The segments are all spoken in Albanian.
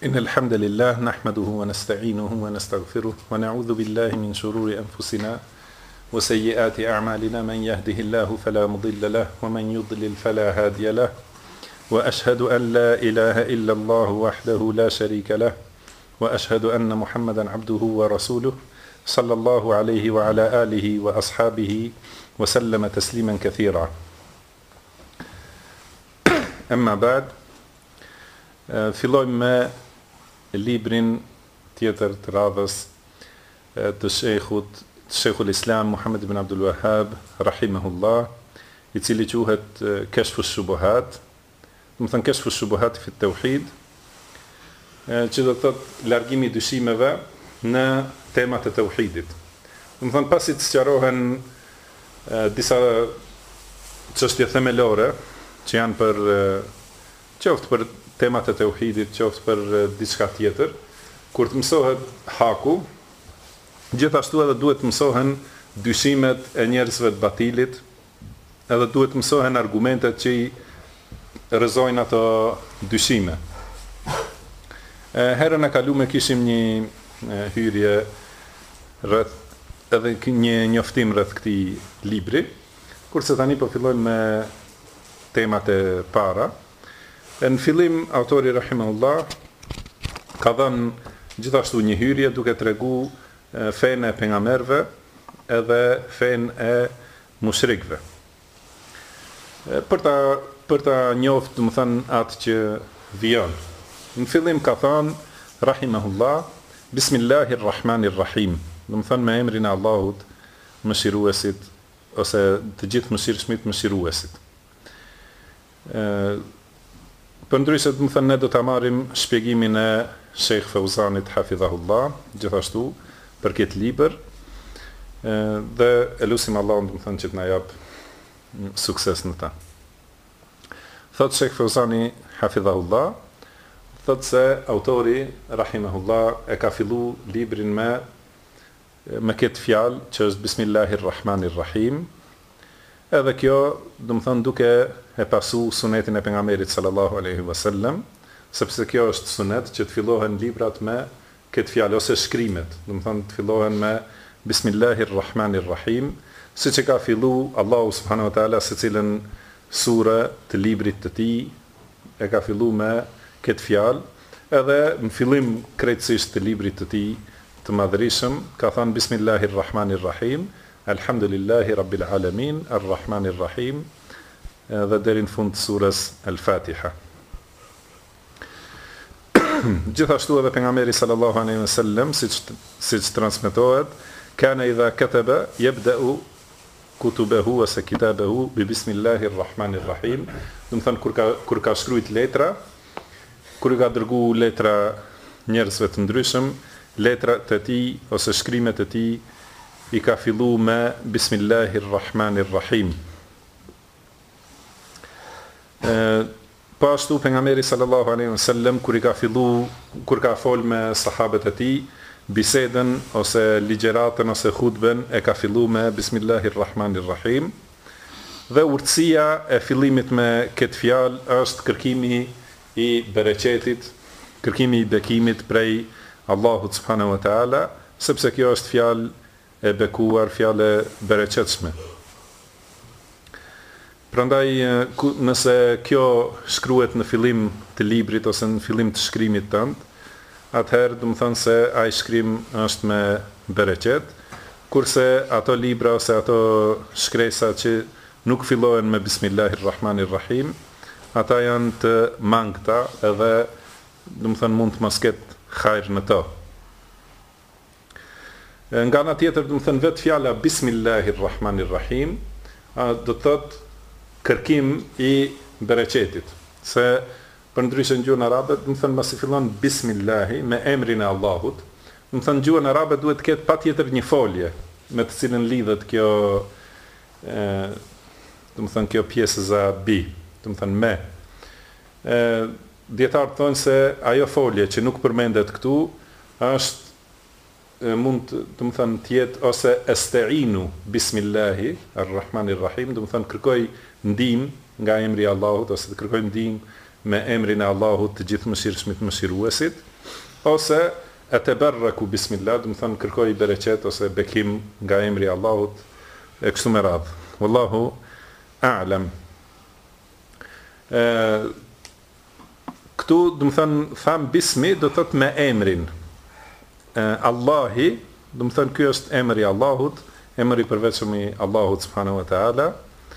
إن الحمد لله نحمده ونستعينه ونستغفره ونعوذ بالله من شرور أنفسنا وسيئات أعمالنا من يهده الله فلا مضل له ومن يضلل فلا هادي له وأشهد أن لا إله إلا الله وحده لا شريك له وأشهد أن محمدا عبده ورسوله صلى الله عليه وعلى آله وأصحابه وسلم تسليما كثيرا. أما بعد، fillojmë me librin tjetër të radhës të Sheikhul Islam Muhammad ibn Abdul Wahhab rahimahullah, i cili quhet Kashfu Shubuhat, do të thënë Kashfu Shubuhat fi Tauhid, që do të thotë largimi i dyshimeve në temat e tauhidit. Do të thënë pasi të sqarohen disa çështje themelore që janë për qoftë për temat e tauhidit, qoftë për diçka tjetër, kur të mësohet haku, gjithashtu edhe duhet të mësohen dyshimet e njerëzve të batilit, edhe duhet të mësohen argumentet që i rrëzojnë ato dyshime. Herën e kaluar kishim një hyrje rreth, edhe një njoftim rreth këtij libri, kurse tani po fillojmë me temat e para. Në fillim, autori rahimahullah ka dhënë gjithashtu një hyrje duke tregu fenë e pejgamberëve edhe fenë e mushrikëve. Për ta njoftë, do të thënë, atë që vjen. Në fillim ka thënë rahimahullah, Bismillahirrahmanirrahim, do të thënë me emrin e Allahut, mëshiruesit ose të gjithë mëshirshmit mëshiruesit. Përndryshe, do të thënë, ne do ta marrim shpjegimin e Sheikh Fauzanit hafidhahullah, gjithashtu për këtë libër, dhe elusim Allahun, do të thënë, që të na jap sukses në ta. Thot Sheikh Fauzani hafidhahullah, thot se autori rahimahullah e ka fillu librin me këtë fjalë që është Bismillahirrahmanirrahim. Edhe kjo, do të thënë, duke e pasu sunetin e pejgamberit sallallahu alaihi wasallam, sepse kjo është sunet që të fillohen librat me këtë fjalë ose shkrimet, do të thënë të fillohen me Bismillahirrahmanirrahim, siç e ka fillu Allahu subhanahu wa taala secilën sure të librit të tij, e ka fillu me këtë fjalë, edhe në fillim krejtësisht të librit të tij të madhërisëm ka thënë Bismillahirrahmanirrahim, Alhamdulillahi Rabbil Alamin, Arrahmanirrahim, dhe deri në fund të surës Al-Fatiha. Gjithashtu edhe pejgamberi sallallahu alaihi wasallam, siç transmetohet, kana idha kataba yabda'u kutubahu wa kitabahu bi Bismillahirrahmanirrahim, do të thënë kur ka shkruajt letra, kur i ka dërguar letra njerëzve të ndryshëm, letrat e tij ose shkrimet e tij i ka filluar me Bismillahirrahmanirrahim. Po ashtu pejgamberi sallallahu alaihi wasallam kur ka fol me sahabët e tij, bisedën ose ligjëratën ose hutben e ka filluar me Bismillahirrahmanirrahim. Dhe urtësia e fillimit me këtë fjalë është kërkimi i bereqetit, kërkimi i bekimit prej Allahut subhanahu wa taala, sepse kjo është fjalë e bekuar, fjalë e bereqetshme. Prandaj, nëse kjo shkruhet në fillim të librit ose në fillim të shkrimit tënd, atëherë do të thënë se ai shkrim është me bereqet, kurse ato libra ose ato shkresa që nuk fillohen me Bismillahirrahmanirrahim, ata janë të mangëta edhe do të thënë mund të mos ketë hajër në to. Nga ana tjetër, do të thënë vetë fjala Bismillahirrahmanirrahim do të thotë kërkim i bereqetit, se përndryshe në gjuhën arabe, do të thënë masi fillon Bismillahi me emrin e Allahut, do të thënë në gjuhën arabe duhet të ketë patjetër një folje me të cilën lidhet kjo, do të thënë kjo pjesëza bi, do të thënë me. Dietarët thonë se ajo folje që nuk përmendet këtu është mund të më thënë tjetë ose esta'inu bismillahi arrahmanirrahim, do të thënë kërkoj ndihmë nga emri i Allahut ose të kërkoj ndihmë me emrin e Allahut të gjithë mëshirshmit mëshiruesit, ose atabarraku bismillah, do të thonë kërkoj bereqet ose bekim nga emri i Allahut e kështu me radhë. Wallahu a'lam. Këtu do të thonë tham bismi do të thotë me emrin. Allahi, do të thonë ky është emri i Allahut, emri i përveçëm i Allahut subhanahu wa taala.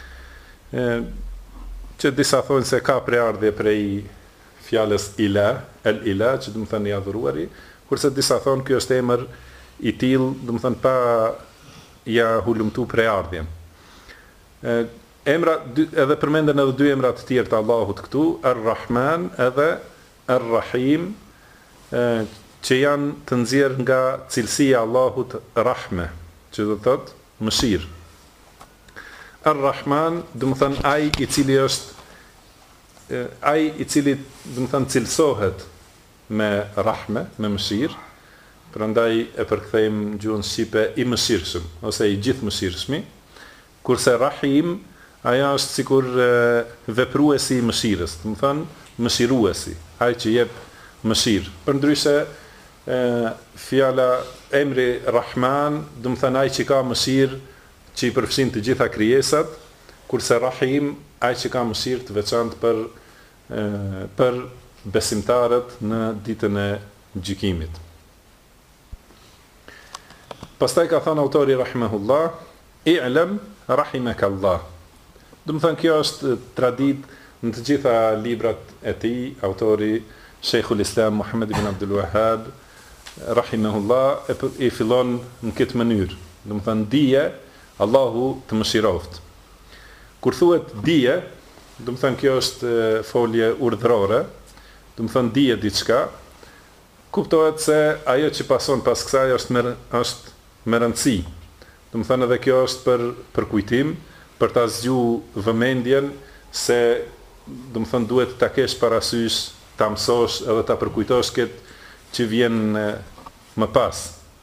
Që disa thonë se ka preardhje prej fjalës ilah, el-ilah, që do të thonë i adhuruari, kurse disa thonë ky është emër i tillë, do të thonë pa ja hulumtu preardhjen. Emra edhe përmenden edhe dy emra të tjerë të Allahut këtu, Ar-Rahman edhe Ar-Rahim, që janë të nxjerrë nga cilësia e Allahut Rahme, që do të thotë mëshirë. Ar-Rahman, do të thonë ai i cili është ai i cili do të thonë cilësohet me rahme, me mëshirë, prandaj e përkthejmë në gjuhën shqipe i mëshirshëm ose i gjithë mëshirshmi, kurse Rahim ajo është sikur vepruesi i mëshirës, do të thonë mëshiruesi, ai që jep mëshirë. Përndryshe fjala emri Rahman, do të thonë ai që ka mëshirë që i përfshin të gjitha krijesat, kurse Rahim ai që ka mëshirë të veçantë për besimtarët në ditën e gjykimit. Pastaj ka thënë autori rahimahullah, i'lam rahimakallah. Do të thonë kjo është traditë në të gjitha librat e tij, autori Sheikhul Islam Muhammad ibn Abdul Wahhab rahimahullah i fillon në këtë mënyrë. Do të thonë dije Allahu të mëshiroft. Kur thuhet dije, do të thënë kjo është folje urdhërore, do të thënë dije diçka, kuptohet se ajo që pason pas kësaj është me rëndësi. Do të thënë edhe kjo është për kujtim, për ta zgjuar vëmendjen se do të thënë duhet ta kesh parasysh, ta mësosh edhe ta përkujtosh këtë që vjen më pas.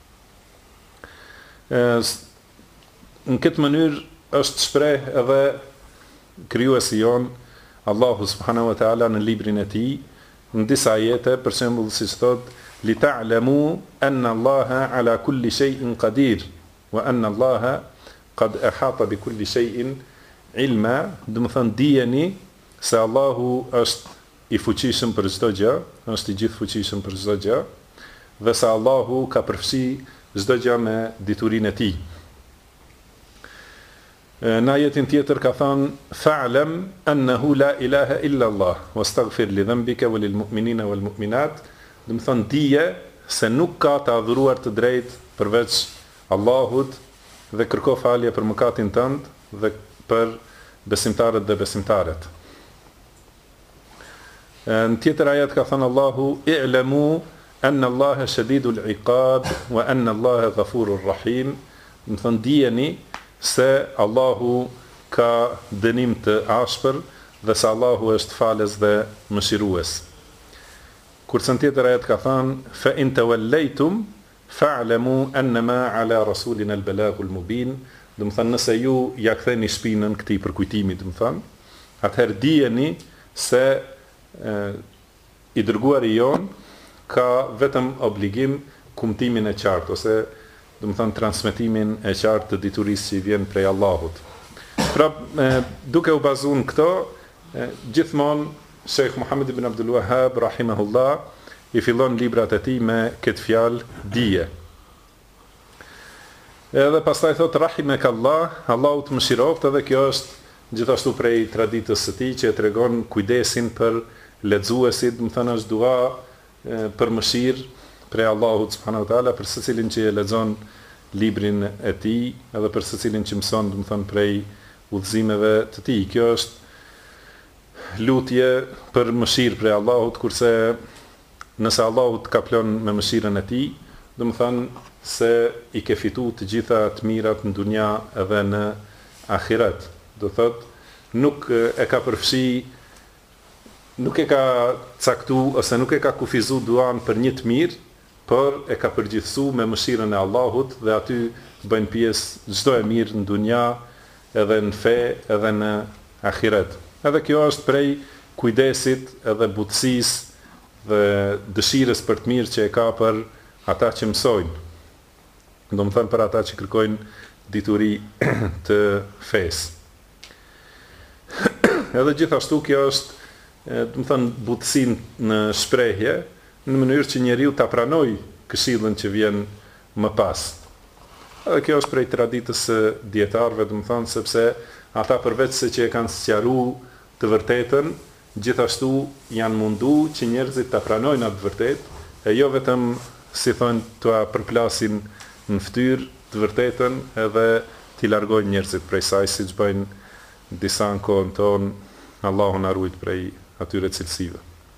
Në këtë mënyrë është shpreh edhe krijuesi jon Allahu subhanahu wa taala në librin e tij në disa ajete, për shembull siç thot li ta'lamu anna Allaha ala kulli shay'in qadir wa anna Allaha qad ahata bi kulli shay'in ilma, do të thonë dijeni se Allahu është i fuqishëm për çdo gjë, është i gjithë fuqishëm për çdo gjë, dhe se Allahu ka përfshi çdo gjë me diturinë e tij. Në ajetin tjetër ka thënë fa'lam annahu la ilaha illa Allah wastaghfir li dhanbika wa lil mu'minina wal mu'minat, do të thonë dije se nuk ka të adhuruar të drejtë përveç Allahut dhe kërko falje për mëkatin tënd dhe për besimtarët dhe besimtaret. Në tjetër ajet ka thënë Allahu i'lamu anna Allaha shadidul iqab wa anna Allaha ghafurur rahim, do të thonë dijeni se Allahu ka dënim të ashpër dhe se Allahu është falës dhe mëshirues. Kurse në tjetër ajet ka thënë fa in tawallaytum fa'lamu annama ala rasulina al-balagul mubin, do të thënë nëse ju ja ktheni shpinën këtij përkujtimi, do të thënë, atëherë dijeni se i dërguari jon ka vetëm obligim kumtimin e qartë ose do të thonë transmetimin e qartë të diturisë që vjen prej Allahut. Pra, duke u bazuar në këto, gjithmonë Sheikh Muhammad ibn Abdul Wahhab rahimahullah i fillon librat e tij me këtë fjalë dije. Edhe pastaj thot rahimakallah, Allahu të mëshiroft, edhe kjo është gjithashtu prej traditës së tij që e tregon kujdesin për lexuesit, do të thonë është dua për mëshirë prej Allahut subhanahu wa taala për secilin që e lexon librin e tij, edhe për secilin që mëson, do të thonë prej udhëzimeve të tij. Kjo është lutje për mëshirë prej Allahut, kurse nëse Allahu të kaplon me mëshirën e tij, do të thonë se i ke fitu të gjitha të mirat në dunja edhe në ahiret. Do thotë nuk e ka përfshi, nuk e ka caktu ose nuk e ka kufizu duan për një të mirë, por e ka përgjithësu me mëshirën e Allahut dhe aty bëjnë pjesë çdo e mirë në dunja, edhe në fe, edhe në ahiret. Edhe kjo është prej kujdesit edhe butësisë dhe dëshirës për të mirë që e ka për ata që mësojnë. Do më thënë për ata që kërkojnë dituri të fesë. Edhe gjithashtu kjo është, do më thënë, butësin në shprehje, në mënyrë që njeriu ta pranoj këshillën që vjen më pas. Edhe kjo është prej traditës së dietarëve, do më thënë, sepse ata përveç se që e kanë sqaruar të vërtetën, gjithashtu janë mundu që njerëzit ta pranojnë atë vërtetë, e jo vetëm, si thonë, t'ua përplasin në fytyrë të vërtetën edhe t'i largojnë njerëzit prej saj, siç bëjnë disa në kohën tonë, Allahu na ruaj prej atyre cilësive.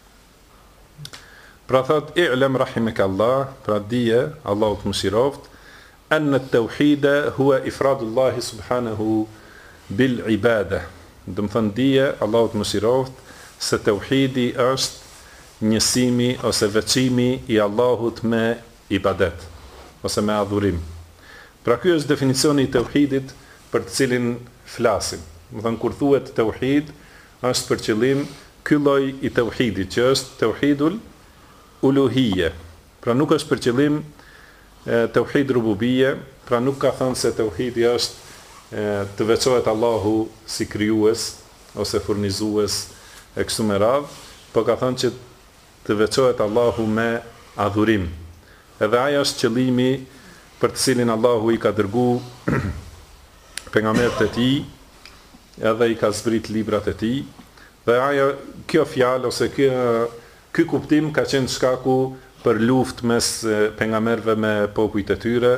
Pra thot, i'lem rahimek Allah, pra dije, Allahu të mëshiroft, anë të tauhide hua ifradullahi subhanahu bil ibade. Dëmë thënë dije, Allahu të mëshiroft, se tauhidi është njësimi ose veçimi i Allahut me ibadet, ose me adhurim. Pra ky është definicioni i tauhidit për të cilin flasim. Dëmë thënë, kur thuhet tauhid, është për qëllim ky lloj i tauhidit, që është tauhidul uluhije. Pra nuk është për qëllim tauhid rububije, pra nuk ka thënë se tauhidi është të veçohet Allahu si krijues ose furnizues e kështu me radhë, po ka thënë që të veçohet Allahu me adhurim. Edhe aja është qëllimi për të cilin Allahu i ka dërguar pejgamberët e tij, edhe i ka zbrit librat e tij. Dhe ajo, kjo fjalë ose ky kuptim ka qenë shkaku për luftë mes pejgamberëve me popujt e tyre.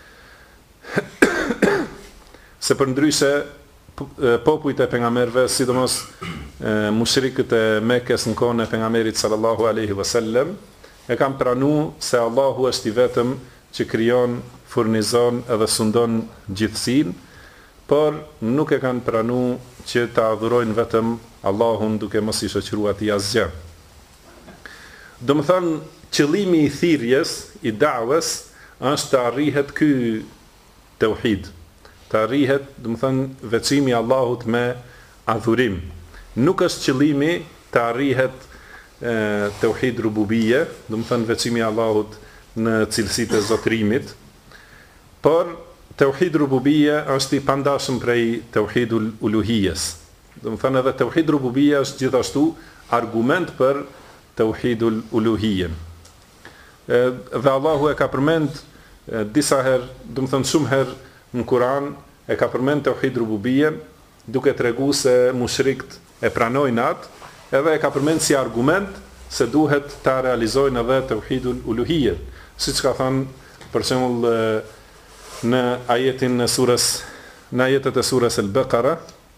Se përndryshe popujt e pejgamberëve, sidomos mushrikët e Mekës në kohën e pejgamberit sallallahu alaihi wasallam, e kanë pranuar se Allahu është i vetëm që krijon, furnizon edhe sundon gjithësinë, por nuk e kanë pranuar që ta adhurojnë vetëm Allahun duke mos i shoqëruar atij asgjë. Do më thënë, qëllimi i thirrjes, i da'wes, është të arrihet ky tauhid. Të arrihet, do më thënë, veçimi i Allahut me adhurim. Nuk është qëllimi të arrihet tauhid rububie, do më thënë veçimi i Allahut në cilësitë e zotërimit, por tauhid rububie është i pandashëm prej tauhidul uluhijes. Do më thënë edhe tauhid rububia është gjithashtu argument për tauhidul uluhijen. Dhe Allahu e ka përmend disa herë, do më thënë shumë herë në Kur'an, e ka përmend tauhid rububien, duke treguar se mushrikët e pranojnë atë, edhe e ka përmend si argument se duhet ta realizojnë edhe tauhidul uluhijen. Siç ka thënë për shembull në ajetin në ajetet e surës Al-Baqara,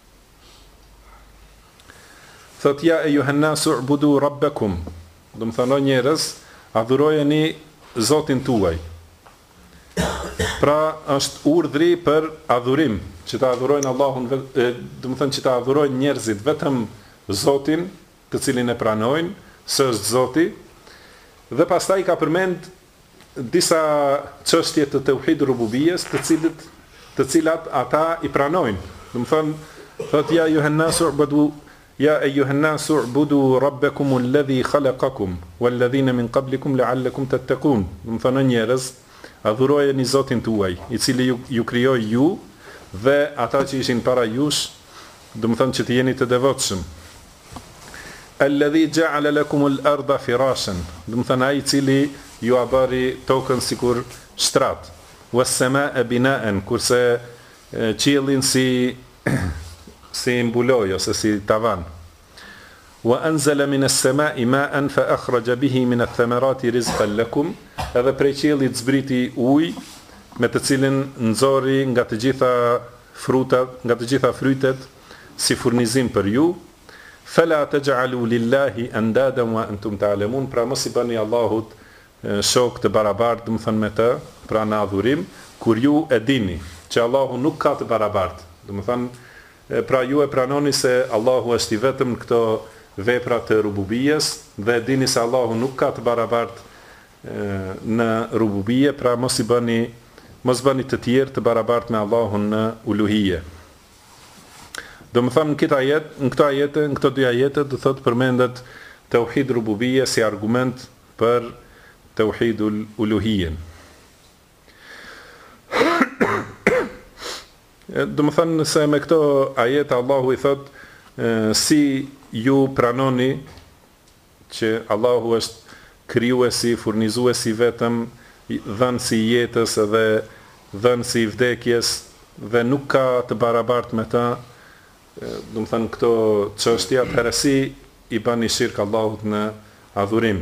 thot ja e juhennasu ubudu rabbekum, do më thënë njerëz, adhurojeni Zotin tuaj. Pra është urdhri për adhurim, që ta adhurojnë Allahun, do më thënë që ta adhurojnë njerëzit vetëm Zotin, të cilin e pranojnë, së është Zoti, dhe pastaj ka përmend disa çështje të tauhid rububijes, të cilat ata i pranojnë. Do më thënë, thot ja juhennasu ubudu ja eyyuhannasu ubudu rabbakum alladhi khalaqakum walladhina min qablikum la'allakum tattaqun. Do të thonë njerëz, adhurojeni Zotin tuaj, i cili ju krijoi ju dhe ata që ishin para jush, do të thonë që të jeni të devotshëm. Alladhi ja'ala lakum al-ardha firashan, do të thonë ai i cili ju a bëri tokën sikur shtrat, was-samaa bina'an, kurse qiellin si mbuloj ose si tavan. Wa anzala min as-sama'i ma'an fa akhraja bihi min ath-thamarati rizqan lakum, edhe prej qiellit zbriti ujë me të cilin nxori nga të gjitha frutat, nga të gjitha frytet si furnizim për ju. Fala taj'alu lillahi andadan wa antum ta'lamun, pra mos i bani Allahut shok të barabartë, do të thënë me të, pra në adhurim, kur ju e dini që Allahu nuk ka të barabartë. Do të thënë, pra ju e pranoni se Allahu është i vetëm në këto vepra të rububijes dhe dini se Allahu nuk ka të barabartë në rububije, pra mos bëni të tjerë të barabartë me Allahun në uluhije. Do më thënë në këto dy ajete do thotë përmendet tauhid rububie si argument për tauhidul uluhiyyen. Do më thënë se me këto ajete Allahu i thot si ju pranoni që Allahu është krijuesi, furnizuesi vetëm, dhënësi i jetës edhe dhënësi i vdekjes dhe nuk ka të barabartë me ta. Do më thënë këto çështje atëherë si i bani shirk Allahut në adhurim.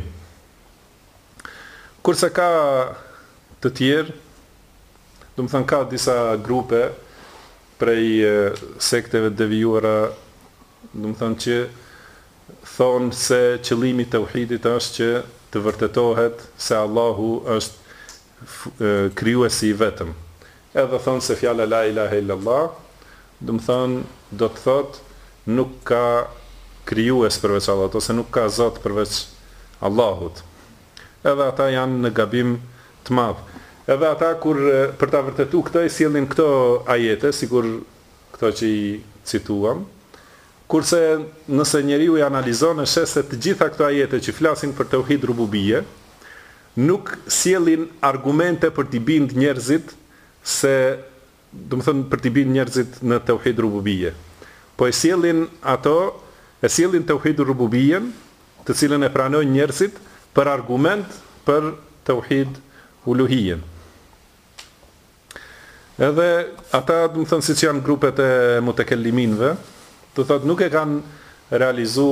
Kurse ka të tjerë, do më thënë ka disa grupe prej sekteve devijuara, do më thënë që thonë se qëllimi të tauhidit është që të vërtetohet se Allahu është krijuesi i vetëm. Edhe thonë se fjala la ilaha illallah, do më thënë do të thotë nuk ka krijues përveç Allahut, ose nuk ka Zot përveç Allahut. Edhe ata janë në gabim të madh. Edhe ata kur për ta vërtetuar këtë i sjellin këto ajete, sikur këto që i cituam, kurse nëse njeriu i analizon e sheh se të gjitha këto ajete që flasin për tauhid rububie, nuk sjellin argumente për t'i bind njerëzit se, do të thënë për t'i bind njerëzit në tauhid rububie. Po e sjellin tauhid rububien, të cilën e pranojnë njerëzit për argument për tauhid uluhiyyen. Edhe ata, do të thënë, siç janë grupet e mutekelliminëve, do thotë nuk e kanë realizu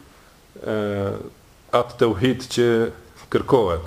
atë tauhid që kërkohet.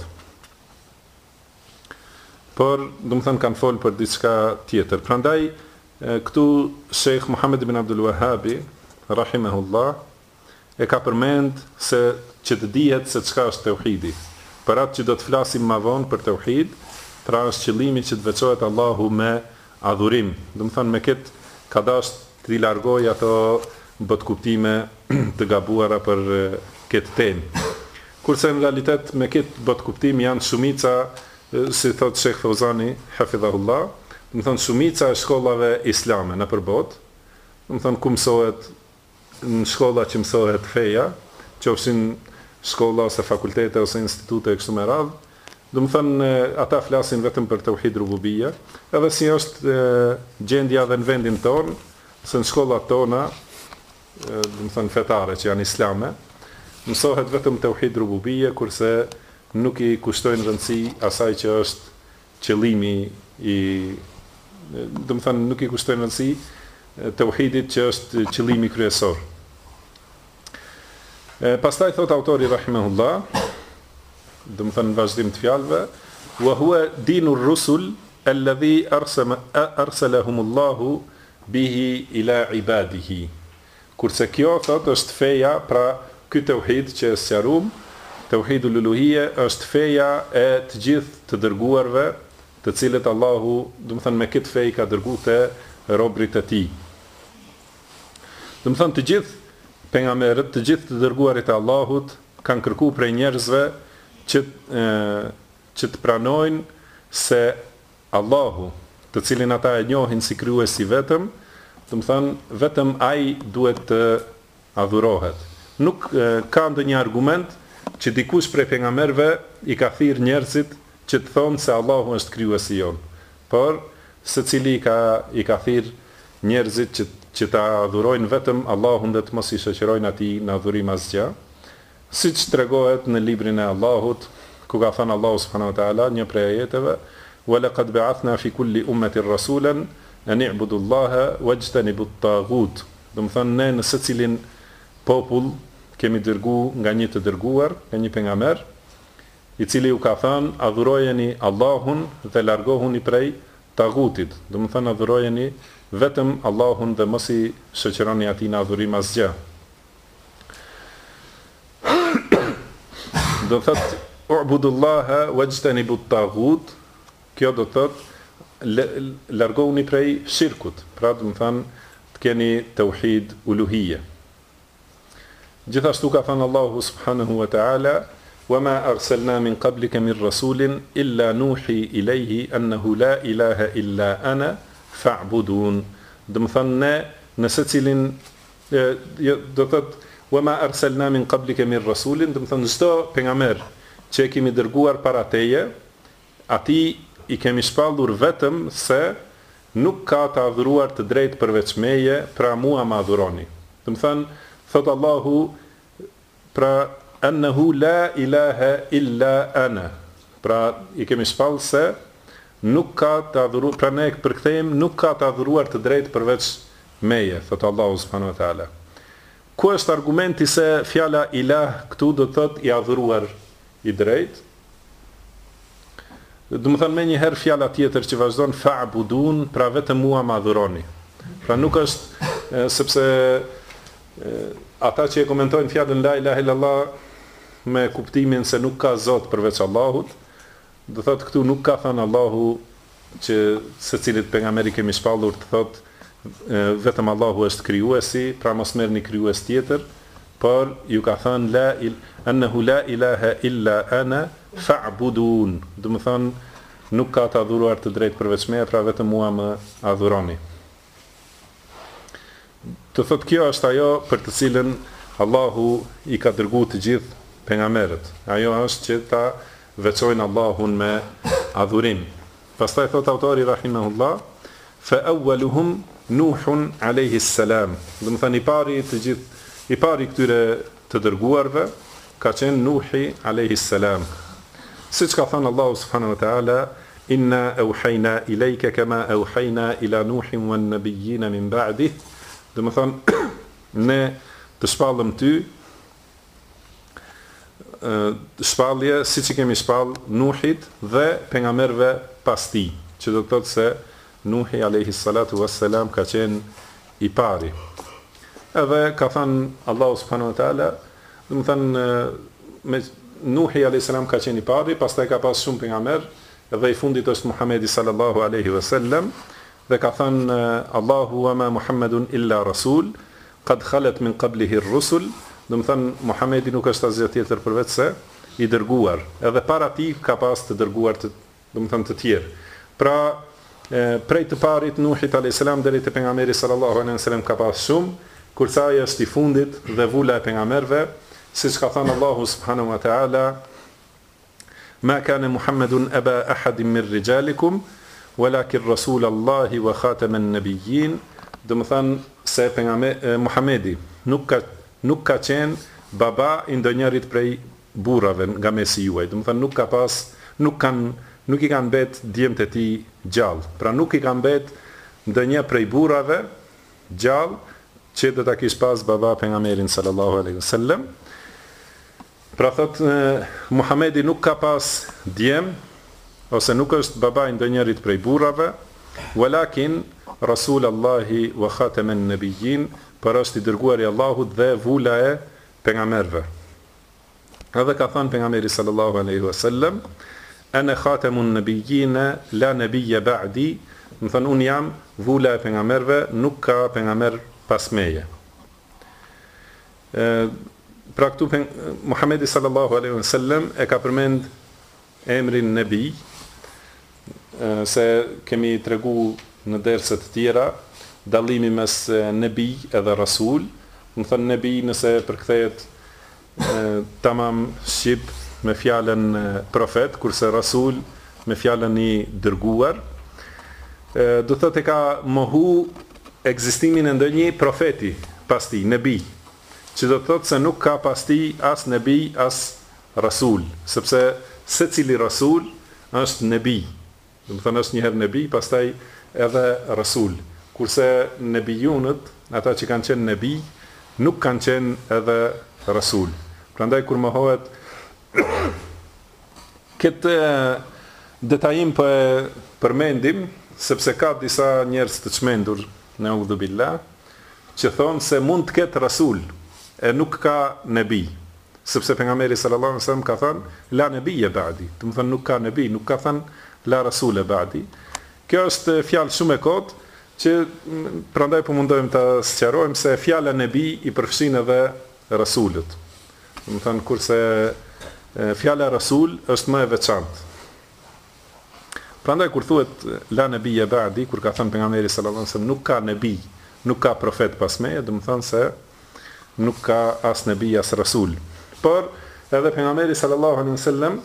Por, do të thënë, kanë folë për diçka tjetër. Prandaj këtu Sheikh Muhammed ibn Abdul Wahhabi rahimahullah e ka përmend se që të dihet se çka është tauhidi. Për atë që do të flasim më vonë për tauhid, pra është qëllimi që të veçohet Allahu me adhurim. Do të thënë me këtë ka dashur të largoj ato botkuptime të gabuara për këtë temë. Kurse në realitet me këtë botkuptim janë shumica, si thot Sheikh Fauzani hafidhahullah, do të thënë shumica e shkollave islame në përbot, do të thënë ku mësohet në shkolla që mësohet feja, qofshin shkolla ose fakultete ose institute e kështu me radhë, do të thënë ata flasin vetëm për tauhid rububia, edhe si është gjendja dhe në vendin tonë, se në shkollat tona, do të thënë fetare që janë islame, mësohet vetëm tauhid rububia, kurse nuk i kushtojnë rëndësi asaj që është qëllimi i, do të thënë nuk i kushtojnë rëndësi tauhidit që është qëllimi kryesor. Pastaj thot autori rahimahullah, do të thënë në vazhdim të fjalëve, wa huwa dinur rusul alladhi arsalahumullahu bihi ila ibadihi. Kurse kjo thot është feja, pra ky tauhid që e sqaruam, tauhidul uluhiyye është feja e të gjithë të dërguarve, të cilët Allahu, do të thënë me këtë fejë ka dërguar te robërit e tij. Do të thënë të gjithë pejgamberët, të gjithë të dërguarit e Allahut kanë kërkuar prej njerëzve që të pranojnë se Allahu, të cilin ata e njohin si krijuesi vetëm, do të thënë vetëm ai duhet të adhurohet. Nuk ka ndonjë argument që dikush prej pejgamberëve i ka thirrë njerëzit që të thonë se Allahu është krijuesi jon. Por secili i ka thirrë njerëzit që ta adhurojnë vetëm Allahun dhe të mos i shoqërojnë atij në adhurim asgjë. Siç tregohet në librin e Allahut, ku ka thënë Allahu subhanahu wa taala një prej ajeteve, wa laqad ba'athna fi kulli ummatin rasulan an i'budu Allaha wajtanibu at-taghut. Do të thënë ne në secilin popull kemi dërguar nga një të dërguar, nga një pejgamber, i cili u ka thënë adhurojeni Allahun dhe largohuni prej taghutit. Do të thënë adhurojeni vetëm Allahun dhe mos i shoqëroni atij në adhurim asgjë. Do thot u'budullaha wajtanibu at-taghut, kjo do thot largohuni prej shirkut, pra do të thënë të keni tauhid uluhiyye. Gjithashtu ka thënë Allahu subhanahu wa ta'ala, wa ma arsalna min qablika min rasulin illa nuhi ilayhi annahu la ilaha illa ana fa'budun. Do të thënë ne në secilin do thot wa ma arsalna min qablika min rasulin, do të thonë çdo pejgamber që e kemi dërguar para teje, ati i kemi shpallur vetëm se nuk ka të adhuruar të drejtë përveç meje, pra mua ma adhuroni. Do të thonë, thot Allahu, pra annahu la ilaha illa ana. Pra i kemi shpallur se nuk ka të adhuruar, pra ne përkthejmë nuk ka të adhuruar të drejtë përveç meje, thot Allahu subhanahu wa taala. Ku është argumenti se fjala ilah këtu do të thot i adhuruar i drejt? Do më thënë me një herë fjala tjetër që vazhdon fa'budun, pra vetëm mua ma adhuroni. Pra nuk është sepse ata që e komentojnë fjalën la ilaha illallah me kuptimin se nuk ka zot përveç Allahut, do thot këtu nuk ka thënë Allahu që secilit pejgamberi kemi shpallur të thot vetëm Allahu është krijuesi, pra mos merrni krijues tjetër, por ju ka thënë annahu la ilaha illa ana fa'budun. Do të thonë nuk ka të adhuruar të drejtë përveç meje, pra vetëm mua më adhuroni. Të thot kjo është ajo për të cilën Allahu i ka dërguar të gjithë pejgamberët. Ajo është që ta veçojnë Allahun me adhurim. Pastaj thot autori rahimahullah, fa awwaluhum Nuhun alayhi salam. Do të thënë i pari këtyre të dërguarve ka qenë Nuhi alayhi salam. Siç ka thënë Allahu subhanahu wa taala, inna awhayna ilayka kama awhayna ila Nuhin wan nabiyyin min ba'dih. Do të thënë ne të shpallëm ty shpallje siç i kemi shpall Nuhit dhe pejgamberëve pas tij, që do të thotë se Nuhi alayhi salatu wassalam ka qenë i pari. Edhe ka thënë Allahu subhanahu wa taala, do të thënë me Nuhi alayhi salam ka qenë i pari, pastaj ka pas shumë pejgamber, dhe i fundit është Muhamedi sallallahu alaihi wasallam, dhe ka thënë Allahu wa ma Muhammedun illa rasul, qad khalat min qablihi ar-rusul. Do të thënë Muhamedi nuk është asgjë tjetër përveç se i dërguar. Edhe para tij ka pas të dërguar do të thënë të tjerë. Pra prej të parit Nuhit a.s. deri te pejgamberi sallallahu alaihi wasallam ka pas shumë, kurse ai është i fundit dhe vula e pejgamberëve, siç ka thënë Allahu subhanahu wa taala, ma kana Muhammedun aba ahadin min rijalikum walakin rasulallahi wa khataman nabiyyin. Do të thënë se Muhamedi nuk ka qenë baba i ndonjërit prej burrave nga mesi juaj. Do të thënë nuk i kanë bet djemtë e tij gjallë. Pra nuk i kanë bet ndonjë prej burrave gjallë që do ta kish pas baba pejgamberin sallallahu alaihi wasallam. Pra thot Muhamedi nuk ka pas djem ose nuk është baba i ndonjërit prej burrave, walakin rasulullahi wa khataman nabiyyin, por është i dërguari i Allahut dhe vula e pejgamberëve. Edhe ka thënë pejgamberi sallallahu alaihi wasallam, ana khatamun nabiyyin la nabiyya ba'di, do thënë un jam vula e pejgamberëve, nuk ka pejgamber pas meje. Pra këtu Muhamedi sallallahu alaihi wasallam e ka përmend emrin nabi, se kemi tregu në derse të tjera dallimi mes nabi edhe rasul. Do thënë nabi nëse përkthehet tamam shqip me fjalën profet, kurse rasul me fjalën i dërguar. Do thotë ka mohu ekzistimin e ndonjë profeti pas tij, nabi, që do thotë se nuk ka pas tij as nabi as rasul, sepse secili rasul është nabi. Do thonë është një herë nabi, pastaj edhe rasul. Kurse nebijunët, ata që kanë qenë nabi, nuk kanë qenë edhe rasul. Prandaj kur mohohet këtë detajim përmendim, sepse ka disa njerëz të çmendur, neudhu billah, që thonë se mund të ketë rasul e nuk ka nabi, sepse pejgamberi sallallahu alaihi wasallam ka thënë la nabiyya ba'di, do të thonë nuk ka nabi, nuk ka thënë la rasul ba'di. Kjo është fjalë shumë e kotë, që prandaj po mundohem ta sqarojmë se fjala nabi i përfshin edhe rasulët. Do të thonë kurse fjala rasul është më e veçantë. Prandaj kur thuhet la nabiyya ba'di, kur ka thënë pejgamberi sallallahu alaihi wasallam nuk ka nabi, nuk ka profet pas meje, do të thonë se nuk ka as nebi as rasul. Por edhe pejgamberi sallallahu alaihi wasallam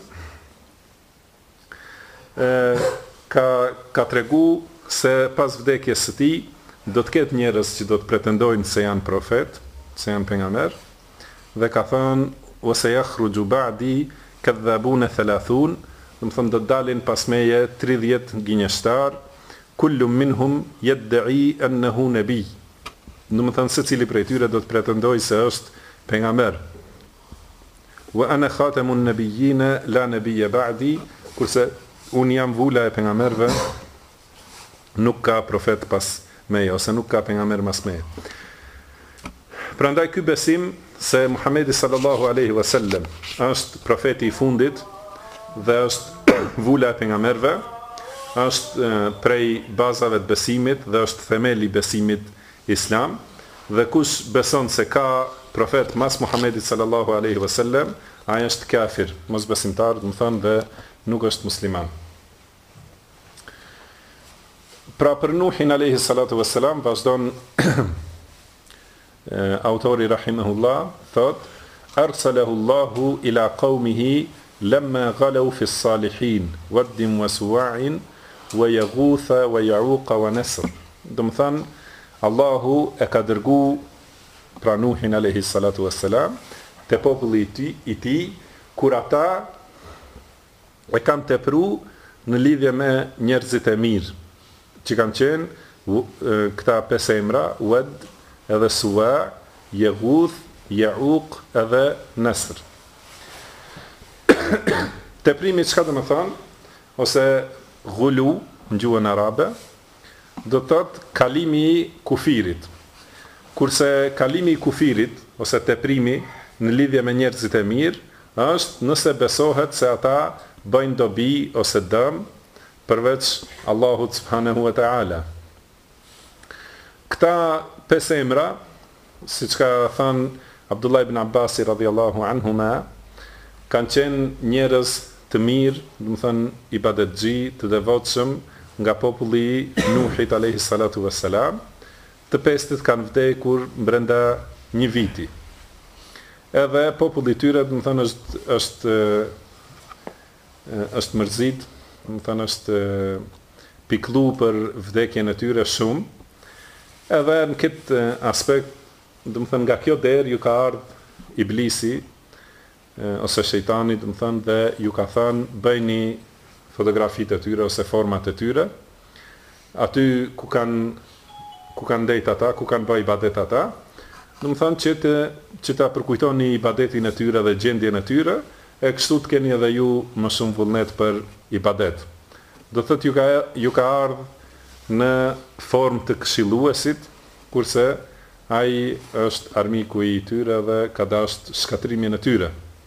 ka tregu se pas vdekjes së tij do të ketë njerëz që do të pretendojnë se janë profet, se janë pejgamber, dhe ka thënë wa sayakhruju ba'di kadhabun 30, do të thonë do të dalin pas meje 30 gënjeshtar, kullu minhum yad'i annahu nabi. Do të thonë secili prej tyre do të pretendojë se është pejgamber. Wa ana khatamun nabiyyin la nabiyya ba'di, kurse unë jam vula e pejgamberëve, nuk ka profet pas meje, ose nuk ka pejgamber mas meje. Prandaj ky besim se Muhamedi sallallahu alaihi wasallam është profeti i fundit dhe është vula e pejgamberëve, është prej bazave të besimit dhe është themeli i besimit islam, dhe kush beson se ka profet mas Muhamedit sallallahu alaihi wasallam, ai është kafir, mosbesimtar, do të thonë, dhe nuk është musliman. Pra për Nuhin alayhi salatu wassalam vazhdon autori rahimahullah, thot arsalahu Allahu ila qaumihi lamma ghalu fi s-salihin waddin wa suwa'in wa yaghutha wa ya'uq wa nasr. Do të thënë Allahu e ka dërgu pra Nuhin alayhi salatu wassalam te populli i tij kur ata e kanë tepru në lidhje me njerëzit e mirë, që kanë qenë këta 5 emra, Wad, edhe Suwa, Yaghuth, Ya'uq edhe Nasr. Teprimi çka do të thonë, ose ghulu në gjuhën arabe, do të thotë kalimi i kufirit. Kurse kalimi i kufirit ose teprimi në lidhje me njerëzit e mirë është nëse besohet se ata bëjnë dobi ose dëm përveç Allahut subhanahu wa ta'ala. Këta 5 emra, siç ka thënë Abdullah ibn Abbas radhiyallahu anhuma, kanë qenë njerëz të mirë, do të thënë ibadetxhi, të devotshëm nga populli i Nuhit alayhi salatu wassalam. Të 5 kanë vdekur brenda një viti. Edhe populli i tyre, do të thënë, është mërzit, do të thënë është piklu për vdekjen e tyre shumë. Edhe në këtë aspekt, do të thënë, nga kjo derë ju ka ardhur Iblisi ose shejtani, do të thënë, dhe ju ka thënë bëjni fotografitë e tyre ose format e tyre, aty ku kanë ndejt ata, ku kanë bëj ibadet ata, do të thënë që ta përkujtoni ibadetin e tyre dhe gjendjen e tyre, e kështu të keni edhe ju më shumë vullnet për ibadet. Do të thotë ju ka ardhur në formë të këshilluesit, kurse ai është armiku i tyre dhe ka dashur shkatrimin e tyre.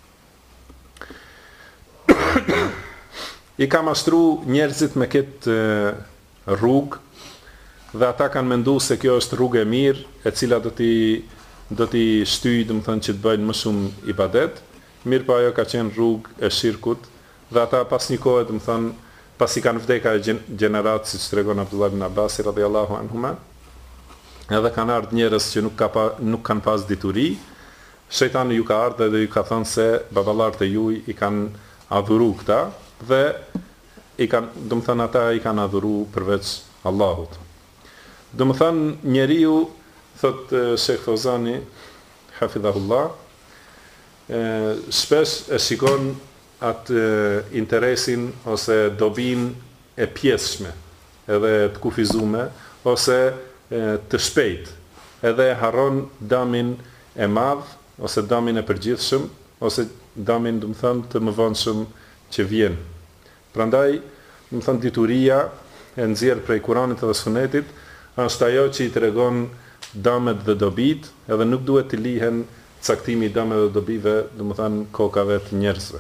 I ka mashtru njerëzit me këtë rrugë, dhe ata kanë menduar se kjo është rrugë e mirë, e cila do t'i shtyjë, do të thënë, që të bëjnë më shumë ibadet. Mirë pa ajo ka qenë rrugë e shirkut, dhe ata pas një kohë, do të thënë, pasi kanë vdekë gjenerat, siç tregon Abdullah ibn Abbas radhiyallahu anhuma, edhe kanë ardhur njerëz që nuk kanë pas dituri, shejtani ju ka ardhur dhe ju ka thënë se baballarët e juaj i kanë adhuru këta, dhe do të thënë ata i kanë adhuru përveç Allahut. Do të thënë njeriu, thot Sheikh Fozani hafidhahullah, shpesh e shikon atë interesin ose dobin e pjesshme, edhe të kufizume, ose të shpejt, edhe harron damin e madh, ose damin e përgjithshëm, ose damin, do të thënë, të mëvonshëm që vjen. Prandaj, do të thënë, dituria e nxjerr prej Kuranit dhe Sunetit është ajo që i tregon damet dhe dobit, edhe nuk duhet të lihen caktimi i dameve dhe dobive, do të thënë, kokave të njerëzve.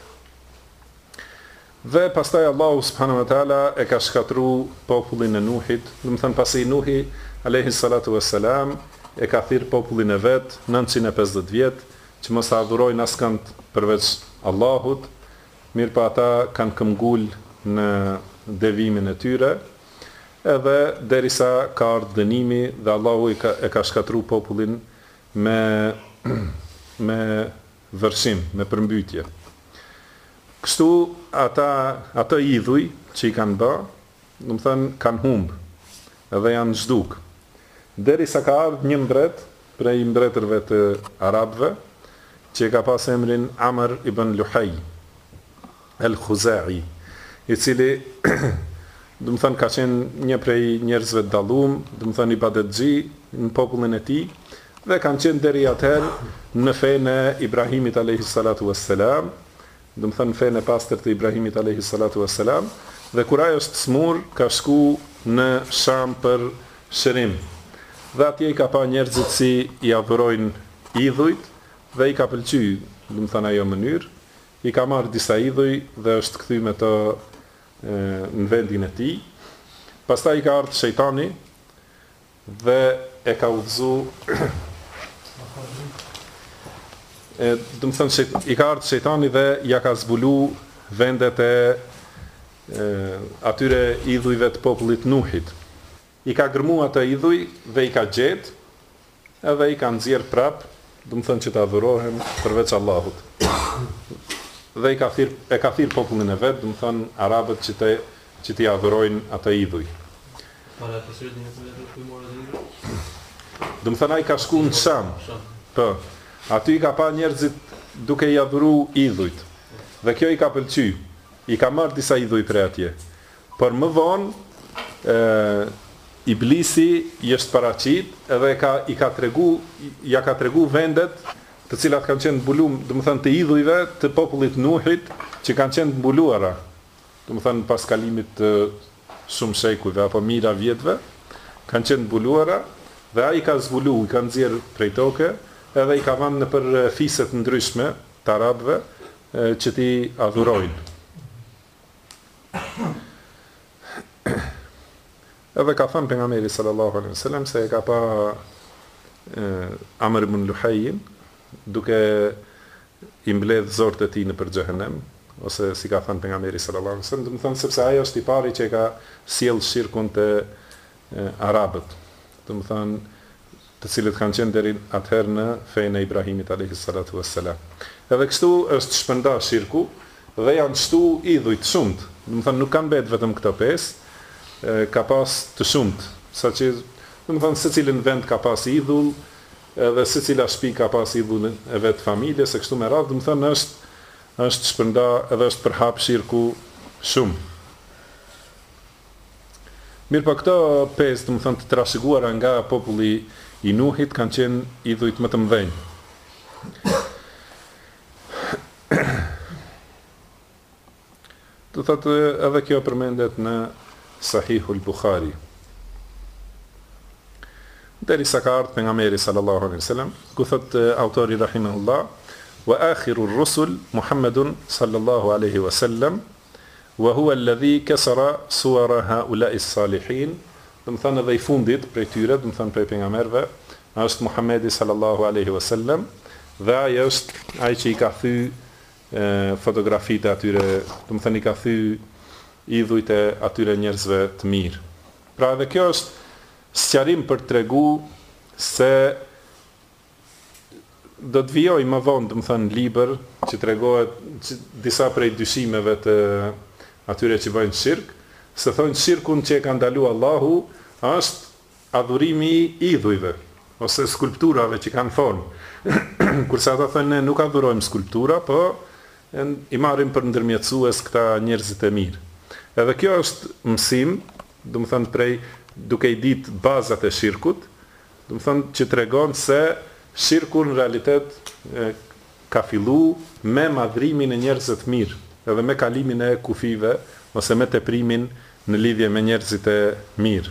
Dhe pastaj Allahu subhanahu wa taala e ka shkatruar popullin e Nuhit, do të thënë pasi Nuhi alayhi salatu wassalam e ka thirr popullin e vet 950 vjet që mos adhurojnë askënd përveç Allahut, mirë pa ata kanë këmbgul në devimin e tyre, edhe derisa ka ardhur dënimi dhe Allahu e ka shkatruar popullin me vërshim, me përmbytje. Kështu ata idhuj që i kanë bë, do të thënë kanë humbë edhe janë zhduk. Derisa ka ardhur një mbret prej mbretërve të arabëve, që ka pas emrin Amr ibn Luhaj al-Khuzai, i cili do të thënë ka qenë një prej njerëzve të dallum, do të thënë ibadetxhi në popullin e tij, dhe kanë qenë deri atëherë në fenë e Ibrahimit alayhis salatu wassalam, do të thënë fenë e pastër të Ibrahimit alayhis salatu wassalam, dhe kur ai është smur ka shku në Sham për shërim. Dhe atje i ka pa njerëzit si i adhurojnë idhujt dhe i ka pëlqyer, do të thënë ajo mënyrë, i ka marrë disa idhuj dhe është kthy me to në vendin e tij. Pastaj i ka ardhur shejtani dhe e ka udhëzu do të thënë i ka ardhur shejtani dhe ja ka zbulu vendet e atyre idhujve të popullit Nuhit. I ka gërmu ata idhuj dhe i ka gjetë edhe i ka nxjerr prap, do të thënë që të adhurohen përveç Allahut. Dhe e ka thirr popullin e vet, do të thënë arabët që t'i adhurojnë ata idhuj. Para të sëritin e të morë dhe idhuj? Do të thënë ai ka shku në Sham. Po. Aty i ka pa njerëzit duke i adhuru idhujt. Dhe kjo i ka pëlqy. I ka marrë disa idhuj prej atje. Por më vonë Iblisi i është paraqit edhe ja ka tregu vendet të cilat kanë qenë mbulum, do të thënë të idhujve të popullit Nuhit që kanë qenë mbuluara. Do të thënë pas kalimit të shumë shekujve apo mijëra vjetëve, kanë qenë mbuluara dhe ai ka zbulu, i ka nxjerr prej toke, edhe i ka vënë nëpër fiset ndryshme të arabëve që t'i adhurojnë. Edhe ka thënë pejgamberi sallallahu alaihi wasallam se e ka pa Amr ibn Luhajin duke i mbledh zorët e tij nëpër xhehenem, ose si ka thënë pejgamberi sallallahu alaihi wasallam, do të thonë sepse ai është i pari që e ka sjell shirkun te arabët, do të thonë të cilët kanë qenë deri atëherë në fenë e Ibrahimit alayhis salatu wassalam. Edhe kështu është shpërnda shirku dhe janë shtu idhuj të shumt, do të thonë nuk kanë mbet vetëm këto pesë, ka pas të shumt, saqë do të thonë secilin vend ka pas idhull, edhe secila shtëpi ka pas idhullin e vet familjes, e kështu me radhë, do të thonë është shpërnda edhe është përhap shirku shumë. Mirë po këto pesë, do të thonë të trashëguara nga populli i Nuhit kanë qenë idhujt më të mëdhenj. Do thotë edhe kjo përmendet në Sahihul Bukhari. Derisa ka ardhur pejgamberi sallallahu alaihi wasallam, ku thot autori rahimahullah, wa akhiru ar-rusul Muhammadun sallallahu alaihi wasallam, wa huwa alladhi kasara suwara haula'i as-salihin. Do të thënë edhe i fundit prej tyre, do të thënë prej pejgamberëve, është Muhamedi sallallahu alaihi wasallam, dhe ai është ai që i ka thy fotografitë e atyre, do të thënë i ka thy idhujt e atyre njerëzve të mirë. Pra edhe kjo është sqarim për t'tregu se do të vijoj më vonë, do të thënë libër që tregohet disa prej dyshimeve të atyre që bëjnë shirk, se thonë shirkun që e ka ndalu Allahu është adhurimi i idhujve ose skulpturave që kanë formë. Kurse ata thonë ne nuk adhurojmë skulptura, po i marrim për ndërmjetësues këta njerëzit e mirë. Edhe kjo është mësim, do të thënë prej duke i ditë bazat e shirkut, do të thënë që tregon se shirku në realitet ka fillu me madhrimin e njerëzve të mirë, edhe me kalimin e kufive ose me teprimin në lidhje me njerëzit e mirë.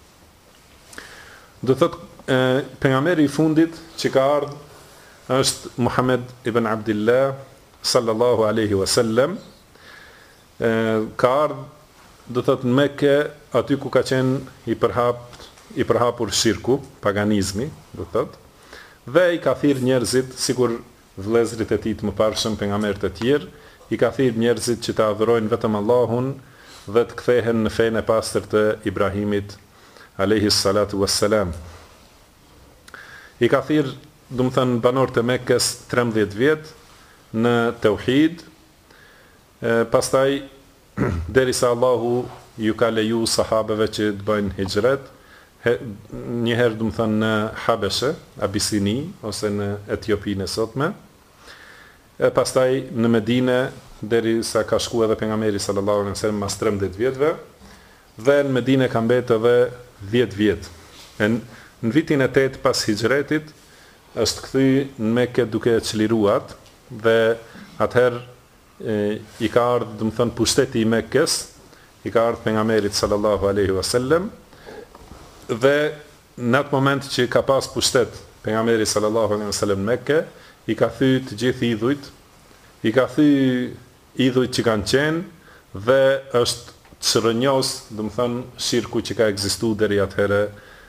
Do thotë pejgamberi i fundit që ka ardhur është Muhammed ibn Abdullah sallallahu alaihi wasallam. Ka ardhur do thotë në Mekë, aty ku ka qenë i përhapur shirku, paganizmi, do thotë, dhe i ka thirr njerëzit, sikur vëllezërit e tij të mëparshëm pejgamberët e tjerë, i ka thirr njerëzit që të adhurojnë vetëm Allahun dhe të kthehen në fenë e pastër të Ibrahimit alayhis salatu wassalam. I ka thirr do të thënë banorët e Mekkës 13 vjet në tauhid, pastaj derisa Allahu ju ka leju sahabeve që të bëjnë hijret, njëherë do të thënë në Habeshe, Abisini ose në Etiopinë e sotme, e pastaj në Medinë derisa ka shkuar edhe pejgamberi sallallahu alaihi wasallam pas 13 vjetëve, dhe në Medinë ka mbetë edhe 10 vjet. Në vitin e 8 pas hijretit është kthy në Mekë duke çliruat dhe atëherë i ka ardhur, do të thënë, pushteti i Mekkës, i ka ardhur pejgamberit sallallahu alaihi wasallam, dhe në atë moment që ka pas pushtet pejgamberi sallallahu alaihi wasallam në Mekë, i ka thyr të gjithë idhujt, i ka thyr idhujt që kanë qenë dhe është çrënjos, do të thënë, shirku që ka ekzistuar deri atëherë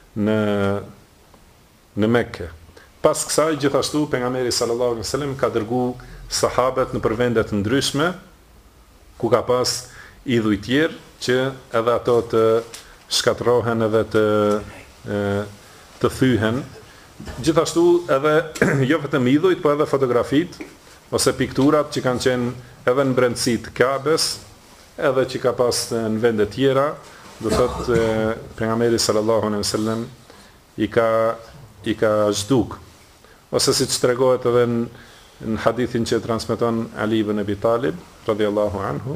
në Mekë. Pas kësaj, gjithashtu, pejgamberi sallallahu alaihi wasallam ka dërguar sahabët në vende të ndryshme, ku ka pas idhuj tjerë që edhe ato të shkatërrohen edhe të thyhen. Gjithashtu edhe jo vetëm idhujt, po edhe fotografit ose pikturat që kanë qenë edhe në brendësi të Kabes, edhe që ka pas në vende tjera, do thotë pejgamberi sallallahu alaihi wasallam i ka zhduk. Ose siç tregohet edhe në hadithin që transmeton Ali ibn Abi Talib radhiyallahu anhu,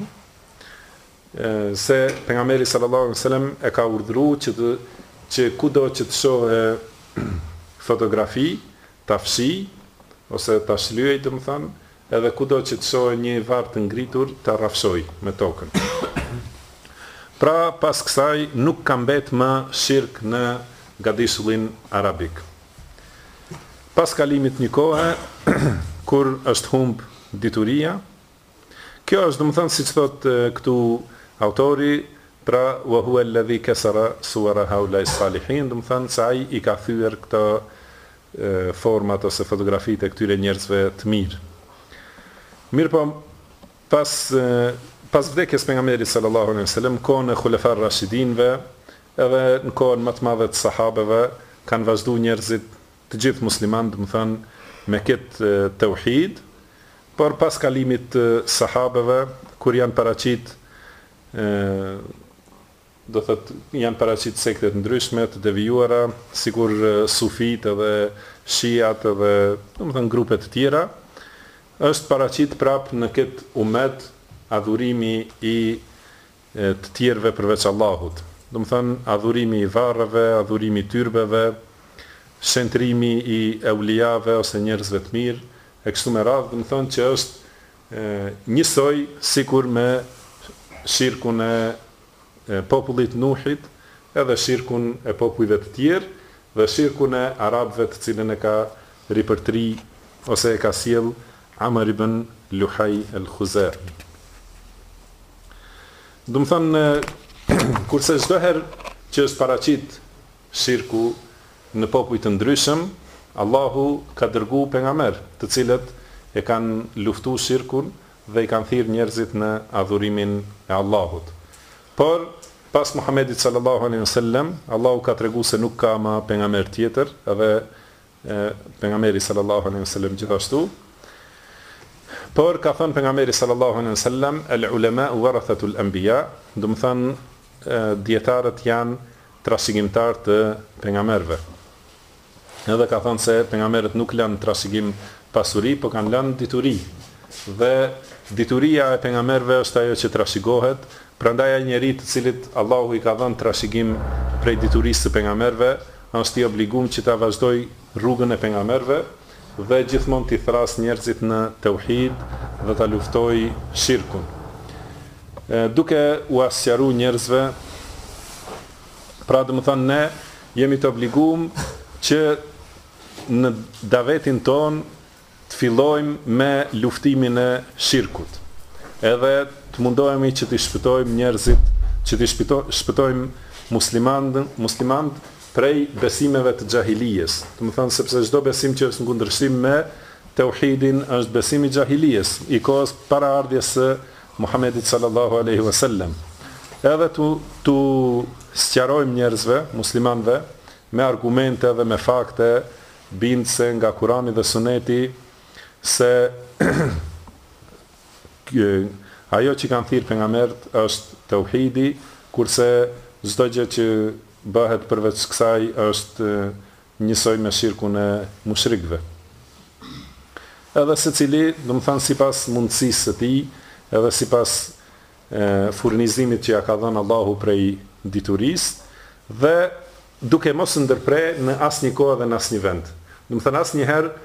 se pejgamberi sallallahu alaihi wasallam e ka urdhëruar që kudo që të shohë fotografi, ta fshi ose ta shlyej, domethënë, edhe kudo që të shohë një varr të ngritur, ta rrafshoj me tokën. Pra, pas kësaj nuk ka mbet më shirk në gadishullin arabik. Pas kalimit një kohë, kur është humb dituria, kjo është, domethënë, siç thot këtu autori, pra wa huwa alladhi kasara suwara haula salihin, domethënë se ai i ka thyer këto format ose fotografitë e këtyre njerëzve të mirë. Mirë po, pas vdekjes pejgamberit sallallahu alaihi wasallam, kohën e Khulefar Rashidinëve, edhe në kohën më të madhe të sahabeve, kanë vazhduar njerëzit, të gjithë muslimanë, domethënë, me këtë tauhid, por pas kalimit të sahabeve, kur janë paraqit, do thotë, janë paraqit sektet ndryshme të devijuara, sikur sufit edhe shiat edhe, domethënë, grupe të tjera, është paraqit prap në këtë umet adhurimi i të tjerëve përveç Allahut. Domethënë, adhurimi i varreve, adhurimi i tyrbeve, shëntrimi i eulijave ose njerëzve të mirë, e kështu me radhë, domethënë që është njësoj sikur me shirkun e popullit Nuhit, edhe shirkun e popujve të tjerë, dhe shirkun e arabëve të cilën e ka ripërtri ose e ka sjell Amr ibn Luhaj al-Khuzai. Domethënë, kurse çdo herë që është paraqit shirku në popull të ndryshëm, Allahu ka dërguar pejgamber, të cilët e kanë luftuar shirkun dhe i kanë thirrë njerëzit në adhurimin e Allahut. Por pas Muhamedit sallallahu alaihi wasallam, Allahu ka treguar se nuk ka më pejgamber tjetër, edhe pejgamberi sallallahu alaihi wasallam gjithashtu. Por ka thënë pejgamberi sallallahu alaihi wasallam, el ulama warathatul anbiya, do të thënë dietarët janë trashëgimtar të pejgamberëve. Edhe ka thënë se pejgamberët nuk lanë trashëgim pasuri, po kanë lanë dituri. Dhe dituria e pejgamberëve është ajo që trashëgohet, prandaj ai njeriu të cilit Allahu i ka dhënë trashëgim prej diturisë së pejgamberëve, është i obliguar që ta vazhdoj rrugën e pejgamberëve dhe gjithmonë t'i thras njerëzit në tauhid dhe ta luftoj shirkun. Duke u asqaruar njerëzve, pra domethënë ne jemi të obliguar që në davetin ton të fillojmë me luftimin e shirkut. Edhe të mundohemi që të shpëtojmë njerëzit, që të shpëtojmë muslimanët prej besimeve të xahilijes. Do të thënë, sepse çdo besim që është në kundërshtim me tauhidin është besimi i xahilijes, i kohës para ardhjes së Muhamedit sallallahu alaihi wasallam. Edhe tu sqarojmë njerëzve, muslimanëve, me argumente dhe me fakte bindse nga Kurani dhe Suneti se ajo që kanë thirrë pejgamberët është tauhidi, kurse çdo gjë që bëhet përveç kësaj është njësoj me shirkun e mushrikëve. Edhe secili, do të thënë sipas mundësisë së tij, edhe sipas furnizimit që ja ka dhënë Allahu prej diturisë, dhe duke mos ndërprer në asnjë kohë dhe në asnjë vend. Do të thënë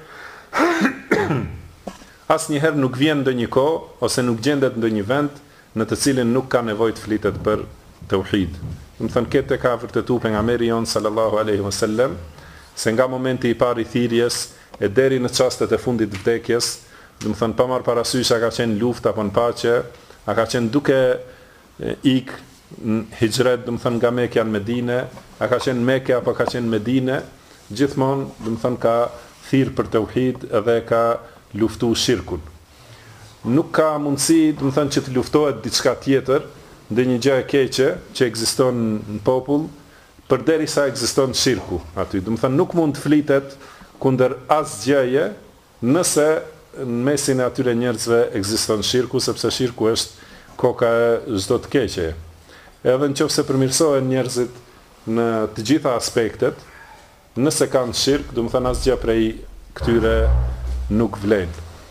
asnjëherë nuk vjen ndonjë kohë ose nuk gjendet ndonjë vend në të cilin nuk ka nevojë të flitet për tauhid. Do të thënë këtë ka vërtetuar pejgamberi jon sallallahu alaihi wasallam, se nga momenti i parë i thirrjes e deri në çastet e fundit të vdekjes, do të thënë pa marr parasysh a ka qenë luftë apo në paqe, a ka qenë duke ik në hijret, do të thënë nga Mekja në Medinë, a ka qenë Mekë apo ka qenë Medinë, gjithmonë do të thënë ka thirr për tauhid edhe ka luftu shirkun. Nuk ka mundësi, do të thënë, që të luftohet diçka tjetër, ndonjë gjë e keqe që ekziston në popull, përderisa ekziston shirku aty. Do të thënë, nuk mund të flitet kundër asgjëje nëse në mesin e atyre njerëzve ekziston shirku, sepse shirku është koka e çdo të keqeje. Edhe nëse përmirësohen njerëzit në të gjitha aspektet, nëse kanë shirk, do të thënë asgjë prej këtyre nuk vlen.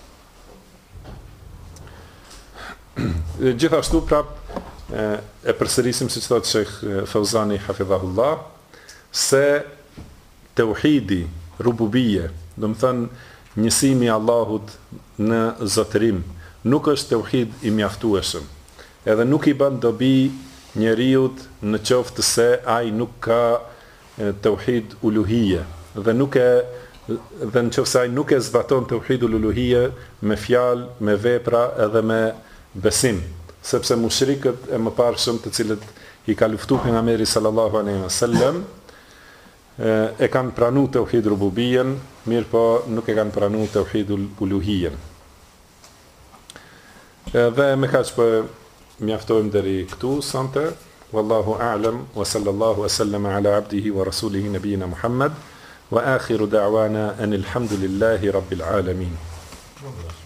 Gjithashtu prap e përsërisim siç thotë Sheikh Fauzani hafidhahullah, se tauhidi rububie, do të thënë njësimi i Allahut në zotërim, nuk është tauhid i mjaftueshëm. Edhe nuk i bën dobi njeriut në qoftë se ai nuk ka tauhid uluhie dhe në qoftë se ai nuk e zbaton tauhidul uluhie me fjalë, me vepra edhe me besim, sepse mushrikët e mëparshëm të cilët i ka luftuar pejgamberi sallallahu alaihi wasallam e kanë pranuar tauhid rububien, mirë po nuk e kanë pranuar tauhidul uluhien. Dhe me kaq po mjaftojmë deri këtu sonte. Wallahu a'lam wa sallallahu wa sallama ala abdihi wa rasulihi nabiyina Muhammad wa akhiru da'wana anil hamdulillahi rabbil alamin.